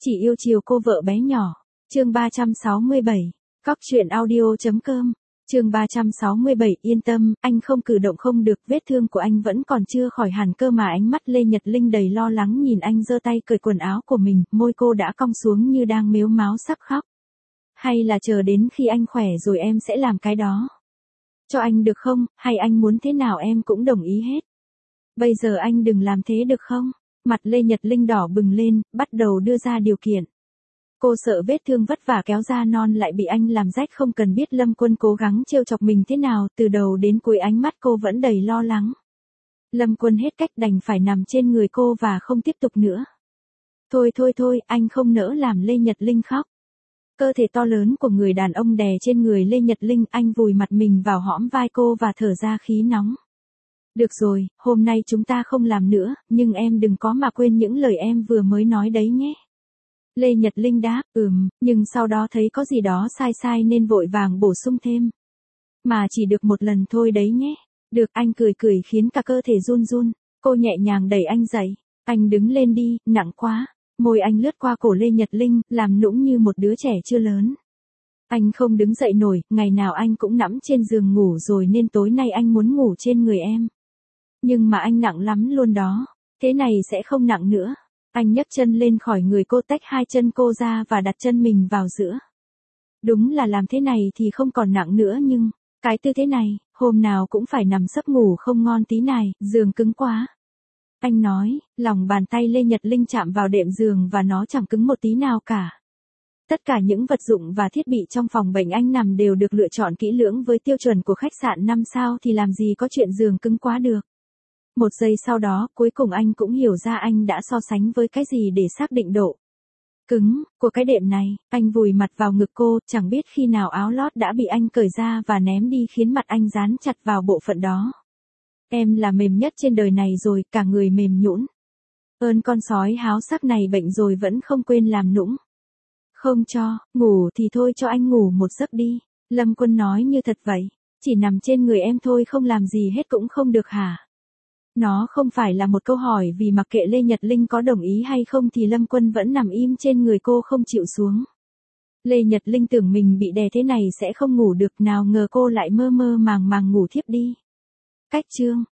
Chỉ yêu chiều cô vợ bé nhỏ. Chương 367. Cóc truyện audio.com. Chương 367. Yên tâm, anh không cử động không được, vết thương của anh vẫn còn chưa khỏi hẳn cơ mà. Ánh mắt Lê Nhật Linh đầy lo lắng nhìn anh giơ tay cởi quần áo của mình, môi cô đã cong xuống như đang mếu máo sắp khóc. Hay là chờ đến khi anh khỏe rồi em sẽ làm cái đó cho anh được không, hay anh muốn thế nào em cũng đồng ý hết. Bây giờ anh đừng làm thế được không? Mặt Lê Nhật Linh đỏ bừng lên, bắt đầu đưa ra điều kiện. Cô sợ vết thương vất vả kéo ra non lại bị anh làm rách, không cần biết Lâm Quân cố gắng trêu chọc mình thế nào, từ đầu đến cuối ánh mắt cô vẫn đầy lo lắng. Lâm Quân hết cách đành phải nằm trên người cô và không tiếp tục nữa. Thôi, anh không nỡ làm Lê Nhật Linh khóc. Cơ thể to lớn của người đàn ông đè trên người Lê Nhật Linh, anh vùi mặt mình vào hõm vai cô và thở ra khí nóng. Được rồi, hôm nay chúng ta không làm nữa, nhưng em đừng có mà quên những lời em vừa mới nói đấy nhé. Lê Nhật Linh đáp, nhưng sau đó thấy có gì đó sai nên vội vàng bổ sung thêm. Mà chỉ được một lần thôi đấy nhé. Được, anh cười khiến cả cơ thể run run. Cô nhẹ nhàng đẩy anh dậy. Anh đứng lên đi, nặng quá. Môi anh lướt qua cổ Lê Nhật Linh, làm nũng như một đứa trẻ chưa lớn. Anh không đứng dậy nổi, ngày nào anh cũng nằm trên giường ngủ rồi nên tối nay anh muốn ngủ trên người em. Nhưng mà anh nặng lắm luôn đó. Thế này sẽ không nặng nữa. Anh nhấc chân lên khỏi người cô, tách hai chân cô ra và đặt chân mình vào giữa. Đúng là làm thế này thì không còn nặng nữa, nhưng cái tư thế này, hôm nào cũng phải nằm sấp ngủ không ngon tí này, giường cứng quá. Anh nói, lòng bàn tay Lê Nhật Linh chạm vào đệm giường và nó chẳng cứng một tí nào cả. Tất cả những vật dụng và thiết bị trong phòng bệnh anh nằm đều được lựa chọn kỹ lưỡng với tiêu chuẩn của khách sạn 5 sao thì làm gì có chuyện giường cứng quá được. Một giây sau đó, cuối cùng anh cũng hiểu ra anh đã so sánh với cái gì để xác định độ cứng của cái đệm này. Anh vùi mặt vào ngực cô, chẳng biết khi nào áo lót đã bị anh cởi ra và ném đi khiến mặt anh dán chặt vào bộ phận đó. Em là mềm nhất trên đời này rồi, cả người mềm nhũn. Ơn con sói háo sắc này bệnh rồi vẫn không quên làm nũng. Không cho, ngủ thì thôi, cho anh ngủ một giấc đi. Lâm Quân nói như thật vậy. Chỉ nằm trên người em thôi, không làm gì hết cũng không được hả? Nó không phải là một câu hỏi, vì mặc kệ Lê Nhật Linh có đồng ý hay không thì Lâm Quân vẫn nằm im trên người cô không chịu xuống. Lê Nhật Linh tưởng mình bị đè thế này sẽ không ngủ được, nào ngờ cô lại mơ màng ngủ thiếp đi. Cách chương